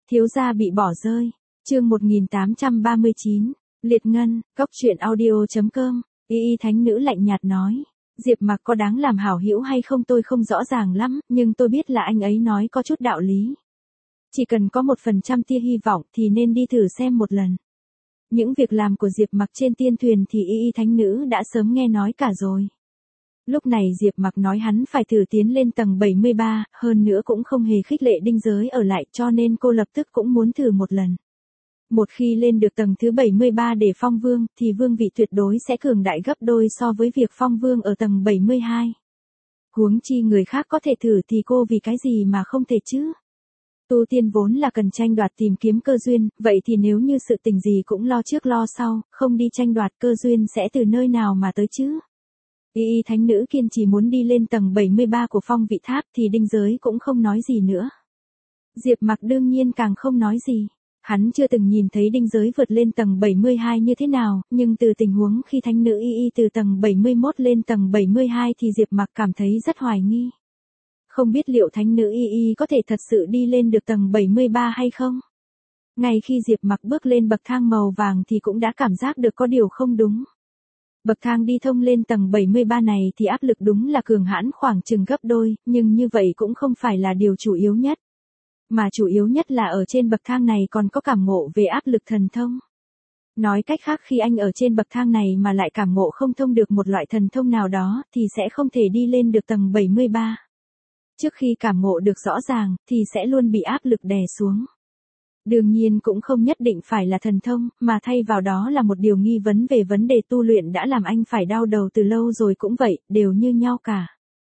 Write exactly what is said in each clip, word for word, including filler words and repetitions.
Thiếu gia bị bỏ rơi. Chương một nghìn tám trăm ba mươi chín. Liệt ngân, cốc truyện audio chấm com. Y y thánh nữ lạnh nhạt nói. Diệp Mặc có đáng làm hảo hữu hay không tôi không rõ ràng lắm, nhưng tôi biết là anh ấy nói có chút đạo lý. Chỉ cần có một phần trăm tia hy vọng thì nên đi thử xem một lần. Những việc làm của Diệp Mặc trên tiên thuyền thì y y thánh nữ đã sớm nghe nói cả rồi. Lúc này Diệp Mặc nói hắn phải thử tiến lên tầng bảy mươi ba, hơn nữa cũng không hề khích lệ Đinh Giới ở lại, cho nên cô lập tức cũng muốn thử một lần. Một khi lên được tầng thứ bảy mươi ba để phong vương, thì vương vị tuyệt đối sẽ cường đại gấp đôi so với việc phong vương ở tầng bảy mươi hai. Huống chi người khác có thể thử thì cô vì cái gì mà không thể chứ? Tu tiên vốn là cần tranh đoạt tìm kiếm cơ duyên, vậy thì nếu như sự tình gì cũng lo trước lo sau, không đi tranh đoạt cơ duyên sẽ từ nơi nào mà tới chứ? Y y thánh nữ kiên trì muốn đi lên tầng bảy mươi ba của phong vị tháp thì Đinh Giới cũng không nói gì nữa. Diệp Mặc đương nhiên càng không nói gì. Hắn chưa từng nhìn thấy Đinh Giới vượt lên tầng bảy mươi hai như thế nào, nhưng từ tình huống khi thánh nữ y y từ tầng bảy mươi mốt lên tầng bảy mươi hai thì Diệp Mặc cảm thấy rất hoài nghi. Không biết liệu thánh nữ y y có thể thật sự đi lên được tầng bảy mươi ba hay không? Ngay khi Diệp Mặc bước lên bậc thang màu vàng thì cũng đã cảm giác được có điều không đúng. Bậc thang đi thông lên tầng bảy mươi ba này thì áp lực đúng là cường hãn khoảng chừng gấp đôi, nhưng như vậy cũng không phải là điều chủ yếu nhất. Mà chủ yếu nhất là ở trên bậc thang này còn có cảm ngộ về áp lực thần thông. Nói cách khác khi anh ở trên bậc thang này mà lại cảm ngộ không thông được một loại thần thông nào đó thì sẽ không thể đi lên được tầng bảy mươi ba. Trước khi cảm ngộ được rõ ràng thì sẽ luôn bị áp lực đè xuống. Đương nhiên cũng không nhất định phải là thần thông, mà thay vào đó là một điều nghi vấn về vấn đề tu luyện đã làm anh phải đau đầu từ lâu rồi cũng vậy, đều như nhau cả.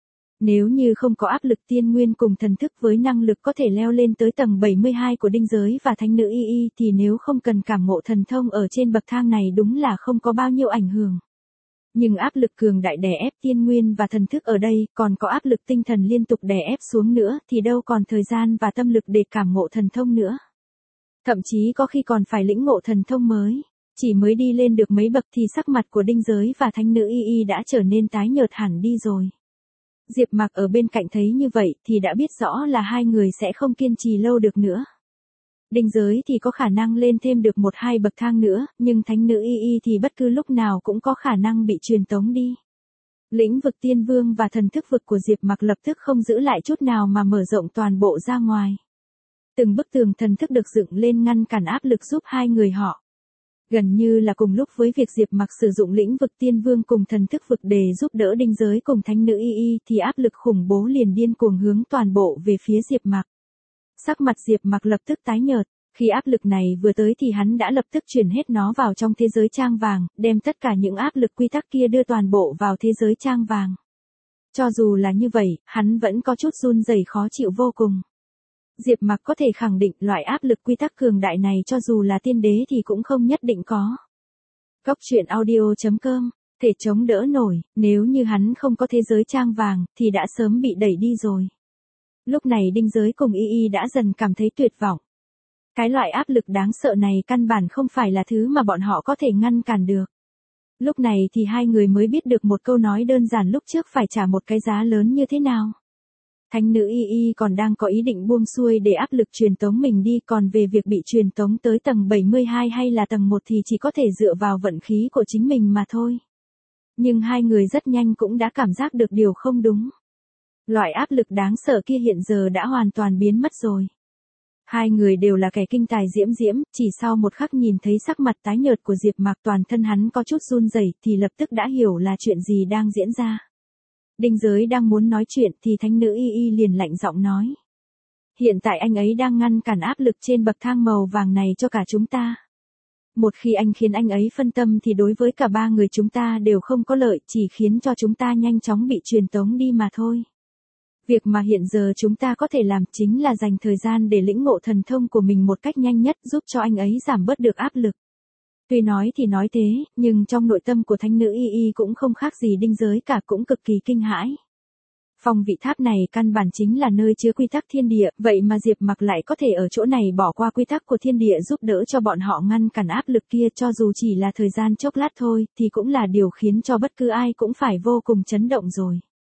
Nếu như không có áp lực tiên nguyên cùng thần thức với năng lực có thể leo lên tới tầng bảy mươi hai của Đinh Giới và thánh nữ y y thì nếu không cần cảm ngộ thần thông ở trên bậc thang này đúng là không có bao nhiêu ảnh hưởng. Nhưng áp lực cường đại đè ép tiên nguyên và thần thức ở đây, còn có áp lực tinh thần liên tục đè ép xuống nữa thì đâu còn thời gian và tâm lực để cảm ngộ thần thông nữa. Thậm chí có khi còn phải lĩnh ngộ thần thông mới. Chỉ mới đi lên được mấy bậc thì sắc mặt của Đinh Giới và thánh nữ y y đã trở nên tái nhợt hẳn đi rồi. Diệp Mặc ở bên cạnh thấy như vậy thì đã biết rõ là hai người sẽ không kiên trì lâu được nữa. Đinh Giới thì có khả năng lên thêm được một hai bậc thang nữa, nhưng thánh nữ y y thì bất cứ lúc nào cũng có khả năng bị truyền tống đi. Lĩnh vực tiên vương và thần thức vực của Diệp Mặc lập tức không giữ lại chút nào mà mở rộng toàn bộ ra ngoài. Từng bức tường thần thức được dựng lên ngăn cản áp lực giúp hai người họ. Gần như là cùng lúc với việc Diệp Mặc sử dụng lĩnh vực tiên vương cùng thần thức vực để giúp đỡ Đinh Giới cùng thánh nữ y y thì áp lực khủng bố liền điên cuồng hướng toàn bộ về phía Diệp Mặc. Sắc mặt Diệp Mặc lập tức tái nhợt, khi áp lực này vừa tới thì hắn đã lập tức chuyển hết nó vào trong thế giới trang vàng, đem tất cả những áp lực quy tắc kia đưa toàn bộ vào thế giới trang vàng. Cho dù là như vậy, hắn vẫn có chút run rẩy khó chịu vô cùng. Diệp Mặc có thể khẳng định loại áp lực quy tắc cường đại này cho dù là tiên đế thì cũng không nhất định có. Cốc truyện audio chấm com, thể chống đỡ nổi, nếu như hắn không có thế giới trang vàng thì đã sớm bị đẩy đi rồi. Lúc này Đinh Giới cùng y y đã dần cảm thấy tuyệt vọng. Cái loại áp lực đáng sợ này căn bản không phải là thứ mà bọn họ có thể ngăn cản được. Lúc này thì hai người mới biết được một câu nói đơn giản lúc trước phải trả một cái giá lớn như thế nào. Thánh nữ y y còn đang có ý định buông xuôi để áp lực truyền tống mình đi, còn về việc bị truyền tống tới tầng bảy mươi hai hay là tầng một thì chỉ có thể dựa vào vận khí của chính mình mà thôi. Nhưng hai người rất nhanh cũng đã cảm giác được điều không đúng. Loại áp lực đáng sợ kia hiện giờ đã hoàn toàn biến mất rồi. Hai người đều là kẻ kinh tài diễm diễm, chỉ sau một khắc nhìn thấy sắc mặt tái nhợt của Diệp Mặc toàn thân hắn có chút run rẩy thì lập tức đã hiểu là chuyện gì đang diễn ra. Đinh Giới đang muốn nói chuyện thì thánh nữ y y liền lạnh giọng nói. Hiện tại anh ấy đang ngăn cản áp lực trên bậc thang màu vàng này cho cả chúng ta. Một khi anh khiến anh ấy phân tâm thì đối với cả ba người chúng ta đều không có lợi, chỉ khiến cho chúng ta nhanh chóng bị truyền tống đi mà thôi. Việc mà hiện giờ chúng ta có thể làm chính là dành thời gian để lĩnh ngộ thần thông của mình một cách nhanh nhất giúp cho anh ấy giảm bớt được áp lực. Tuy nói thì nói thế, nhưng trong nội tâm của thánh nữ y y cũng không khác gì Đinh Giới cả, cũng cực kỳ kinh hãi. Phong vị tháp này căn bản chính là nơi chứa quy tắc thiên địa, vậy mà Diệp Mặc lại có thể ở chỗ này bỏ qua quy tắc của thiên địa giúp đỡ cho bọn họ ngăn cản áp lực kia, cho dù chỉ là thời gian chốc lát thôi, thì cũng là điều khiến cho bất cứ ai cũng phải vô cùng chấn động rồi.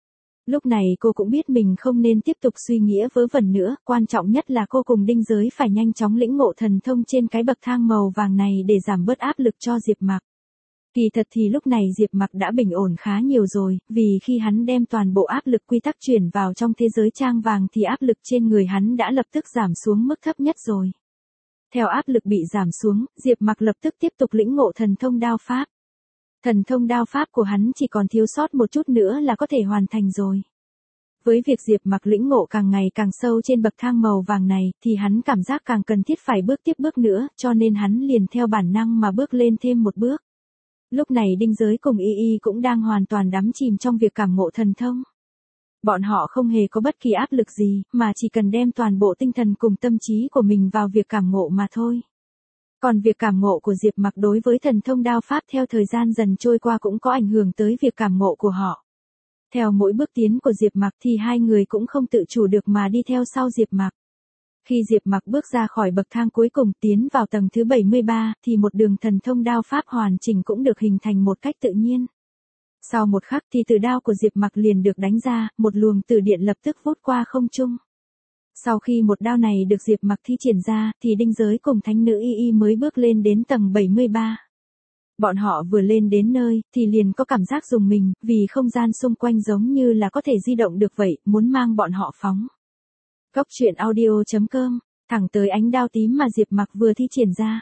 Lúc này cô cũng biết mình không nên tiếp tục suy nghĩa vớ vẩn nữa, quan trọng nhất là cô cùng Đinh Giới phải nhanh chóng lĩnh ngộ thần thông trên cái bậc thang màu vàng này để giảm bớt áp lực cho Diệp Mặc. Kỳ thật thì lúc này Diệp Mặc đã bình ổn khá nhiều rồi, vì khi hắn đem toàn bộ áp lực quy tắc chuyển vào trong thế giới trang vàng thì áp lực trên người hắn đã lập tức giảm xuống mức thấp nhất rồi. Theo áp lực bị giảm xuống, Diệp Mặc lập tức tiếp tục lĩnh ngộ thần thông đao pháp. Thần thông đao pháp của hắn chỉ còn thiếu sót một chút nữa là có thể hoàn thành rồi. Với việc Diệp Mặc lĩnh ngộ càng ngày càng sâu trên bậc thang màu vàng này, thì hắn cảm giác càng cần thiết phải bước tiếp bước nữa, cho nên hắn liền theo bản năng mà bước lên thêm một bước. Lúc này Đinh Giới cùng Y Y cũng đang hoàn toàn đắm chìm trong việc cảm ngộ thần thông. Bọn họ không hề có bất kỳ áp lực gì, mà chỉ cần đem toàn bộ tinh thần cùng tâm trí của mình vào việc cảm ngộ mà thôi. Còn việc cảm ngộ của Diệp Mặc đối với thần thông đao pháp theo thời gian dần trôi qua cũng có ảnh hưởng tới việc cảm ngộ của họ. Theo mỗi bước tiến của Diệp Mặc thì hai người cũng không tự chủ được mà đi theo sau Diệp Mặc. Khi Diệp Mặc bước ra khỏi bậc thang cuối cùng tiến vào tầng thứ bảy mươi ba thì một đường thần thông đao pháp hoàn chỉnh cũng được hình thành một cách tự nhiên. Sau một khắc thì từ đao của Diệp Mặc liền được đánh ra, một luồng từ điện lập tức vút qua không trung. Sau khi một đao này được Diệp Mặc thi triển ra thì Đinh Giới cùng thánh nữ Y Y mới bước lên đến tầng bảy mươi ba. Bọn họ vừa lên đến nơi thì liền có cảm giác rùng mình, vì không gian xung quanh giống như là có thể di động được vậy, muốn mang bọn họ phóng. Góc truyện audio chấm com, thẳng tới ánh đao tím mà Diệp Mặc vừa thi triển ra.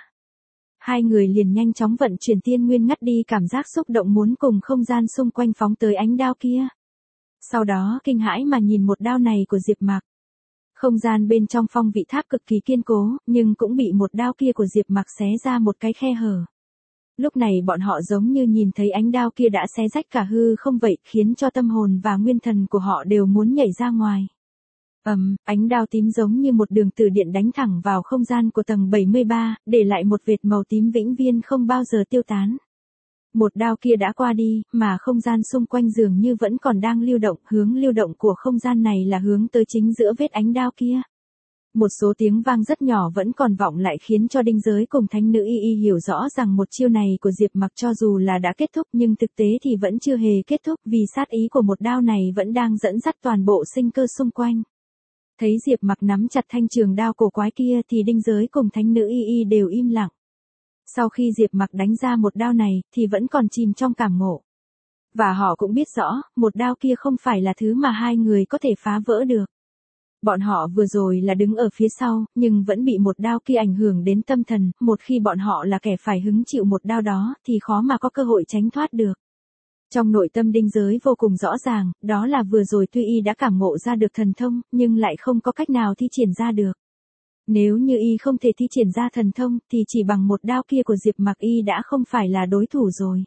Hai người liền nhanh chóng vận chuyển tiên nguyên ngắt đi cảm giác xúc động muốn cùng không gian xung quanh phóng tới ánh đao kia. Sau đó kinh hãi mà nhìn một đao này của Diệp Mặc. Không gian bên trong phong vị tháp cực kỳ kiên cố, nhưng cũng bị một đao kia của Diệp Mặc xé ra một cái khe hở. Lúc này bọn họ giống như nhìn thấy ánh đao kia đã xé rách cả hư không vậy, khiến cho tâm hồn và nguyên thần của họ đều muốn nhảy ra ngoài. Ầm, um, ánh đao tím giống như một đường từ điện đánh thẳng vào không gian của tầng bảy mươi ba, để lại một vệt màu tím vĩnh viễn không bao giờ tiêu tán. Một đao kia đã qua đi, mà không gian xung quanh dường như vẫn còn đang lưu động, hướng lưu động của không gian này là hướng tới chính giữa vết ánh đao kia. Một số tiếng vang rất nhỏ vẫn còn vọng lại khiến cho Đinh Giới cùng thánh nữ Y Y hiểu rõ rằng một chiêu này của Diệp Mặc cho dù là đã kết thúc nhưng thực tế thì vẫn chưa hề kết thúc, vì sát ý của một đao này vẫn đang dẫn dắt toàn bộ sinh cơ xung quanh. Thấy Diệp Mặc nắm chặt thanh trường đao cổ quái kia thì Đinh Giới cùng thánh nữ Y Y đều im lặng. Sau khi Diệp Mặc đánh ra một đao này thì vẫn còn chìm trong cảm ngộ. Và họ cũng biết rõ, một đao kia không phải là thứ mà hai người có thể phá vỡ được. Bọn họ vừa rồi là đứng ở phía sau, nhưng vẫn bị một đao kia ảnh hưởng đến tâm thần, một khi bọn họ là kẻ phải hứng chịu một đao đó thì khó mà có cơ hội tránh thoát được. Trong nội tâm Đinh Giới vô cùng rõ ràng, đó là vừa rồi tuy y đã cảm ngộ ra được thần thông, nhưng lại không có cách nào thi triển ra được. Nếu như y không thể thi triển ra thần thông, thì chỉ bằng một đao kia của Diệp Mặc y đã không phải là đối thủ rồi.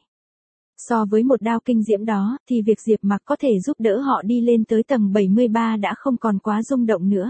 So với một đao kinh diễm đó, thì việc Diệp Mặc có thể giúp đỡ họ đi lên tới tầng bảy mươi ba đã không còn quá rung động nữa.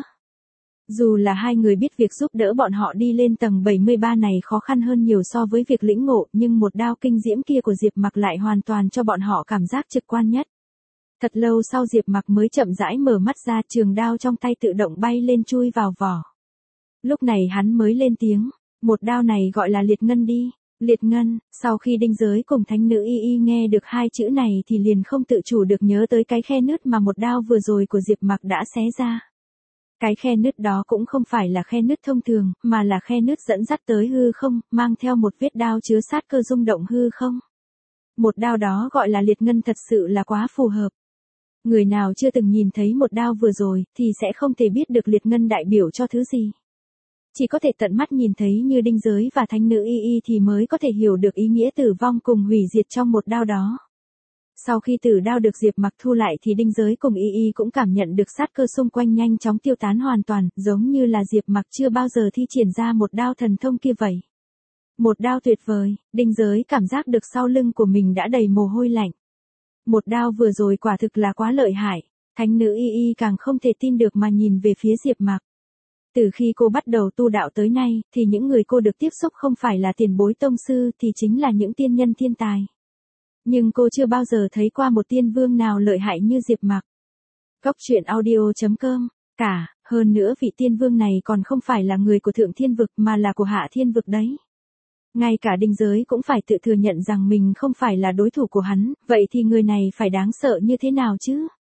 Dù là hai người biết việc giúp đỡ bọn họ đi lên tầng bảy mươi ba này khó khăn hơn nhiều so với việc lĩnh ngộ, nhưng một đao kinh diễm kia của Diệp Mặc lại hoàn toàn cho bọn họ cảm giác trực quan nhất. Thật lâu sau Diệp Mặc mới chậm rãi mở mắt ra, trường đao trong tay tự động bay lên chui vào vỏ. Lúc này hắn mới lên tiếng, một đao này gọi là liệt ngân đi. Liệt ngân, sau khi Đinh Giới cùng thánh nữ Y Y nghe được hai chữ này thì liền không tự chủ được nhớ tới cái khe nứt mà một đao vừa rồi của Diệp Mặc đã xé ra. Cái khe nứt đó cũng không phải là khe nứt thông thường, mà là khe nứt dẫn dắt tới hư không, mang theo một vết đao chứa sát cơ rung động hư không. Một đao đó gọi là liệt ngân thật sự là quá phù hợp. Người nào chưa từng nhìn thấy một đao vừa rồi thì sẽ không thể biết được liệt ngân đại biểu cho thứ gì. Chỉ có thể tận mắt nhìn thấy như Đinh Giới và thánh nữ Y Y thì mới có thể hiểu được ý nghĩa tử vong cùng hủy diệt trong một đao đó. Sau khi tử đao được Diệp Mặc thu lại thì Đinh Giới cùng Y Y cũng cảm nhận được sát cơ xung quanh nhanh chóng tiêu tán hoàn toàn, giống như là Diệp Mặc chưa bao giờ thi triển ra một đao thần thông kia vậy. Một đao tuyệt vời, Đinh Giới cảm giác được sau lưng của mình đã đầy mồ hôi lạnh. Một đao vừa rồi quả thực là quá lợi hại, thánh nữ Y Y càng không thể tin được mà nhìn về phía Diệp Mặc. Từ khi cô bắt đầu tu đạo tới nay, thì những người cô được tiếp xúc không phải là tiền bối tông sư thì chính là những tiên nhân thiên tài. Nhưng cô chưa bao giờ thấy qua một tiên vương nào lợi hại như Diệp Mặc. Góc truyện audio chấm com, cả, hơn nữa vị tiên vương này còn không phải là người của thượng thiên vực mà là của hạ thiên vực đấy. Ngay cả Đinh Giới cũng phải tự thừa nhận rằng mình không phải là đối thủ của hắn, vậy thì người này phải đáng sợ như thế nào chứ?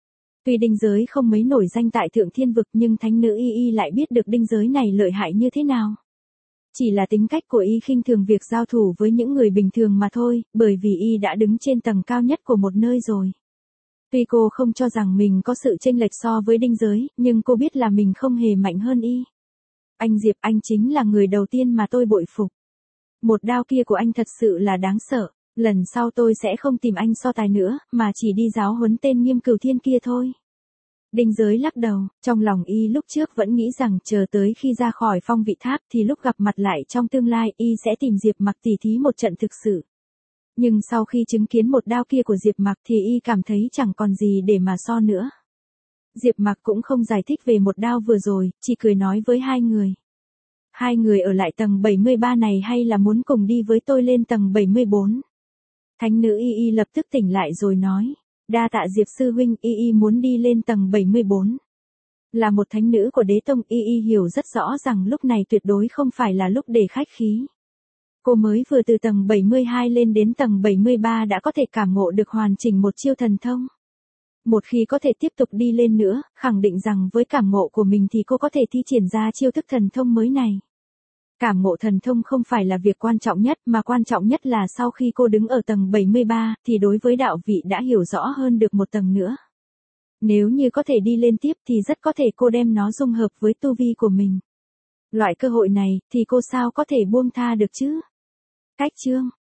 Tuy đinh giới không mấy nổi danh tại Thượng Thiên Vực nhưng thánh nữ Y Y lại biết được đinh giới này lợi hại như thế nào. Chỉ là tính cách của Y khinh thường việc giao thủ với những người bình thường mà thôi, bởi vì Y đã đứng trên tầng cao nhất của một nơi rồi. Tuy cô không cho rằng mình có sự chênh lệch so với đinh giới, nhưng cô biết là mình không hề mạnh hơn Y. Anh Diệp, anh chính là người đầu tiên mà tôi bội phục. Một đao kia của anh thật sự là đáng sợ, lần sau tôi sẽ không tìm anh so tài nữa, mà chỉ đi giáo huấn tên Nghiêm Cửu Thiên kia thôi. Đinh giới lắc đầu, trong lòng Y lúc trước vẫn nghĩ rằng chờ tới khi ra khỏi Phong Vị Tháp thì lúc gặp mặt lại trong tương lai Y sẽ tìm Diệp Mặc tỉ thí một trận thực sự. Nhưng sau khi chứng kiến một đao kia của Diệp Mặc thì Y cảm thấy chẳng còn gì để mà so nữa. Diệp Mặc cũng không giải thích về một đao vừa rồi, chỉ cười nói với hai người. Hai người ở lại tầng bảy mươi ba này hay là muốn cùng đi với tôi lên tầng bảy mươi bốn? Thánh nữ Y Y lập tức tỉnh lại rồi nói. Đa tạ Diệp sư huynh, Y Y muốn đi lên tầng bảy mươi bốn. Là một thánh nữ của đế tông, Y Y hiểu rất rõ rằng lúc này tuyệt đối không phải là lúc để khách khí. Cô mới vừa từ tầng bảy mươi hai lên đến tầng bảy mươi ba đã có thể cảm ngộ được hoàn chỉnh một chiêu thần thông. Một khi có thể tiếp tục đi lên nữa, khẳng định rằng với cảm ngộ của mình thì cô có thể thi triển ra chiêu thức thần thông mới này. Cảm ngộ thần thông không phải là việc quan trọng nhất mà quan trọng nhất là sau khi cô đứng ở tầng bảy mươi ba thì đối với đạo vị đã hiểu rõ hơn được một tầng nữa. Nếu như có thể đi lên tiếp thì rất có thể cô đem nó dung hợp với tu vi của mình. Loại cơ hội này thì cô sao có thể buông tha được chứ? Cách chương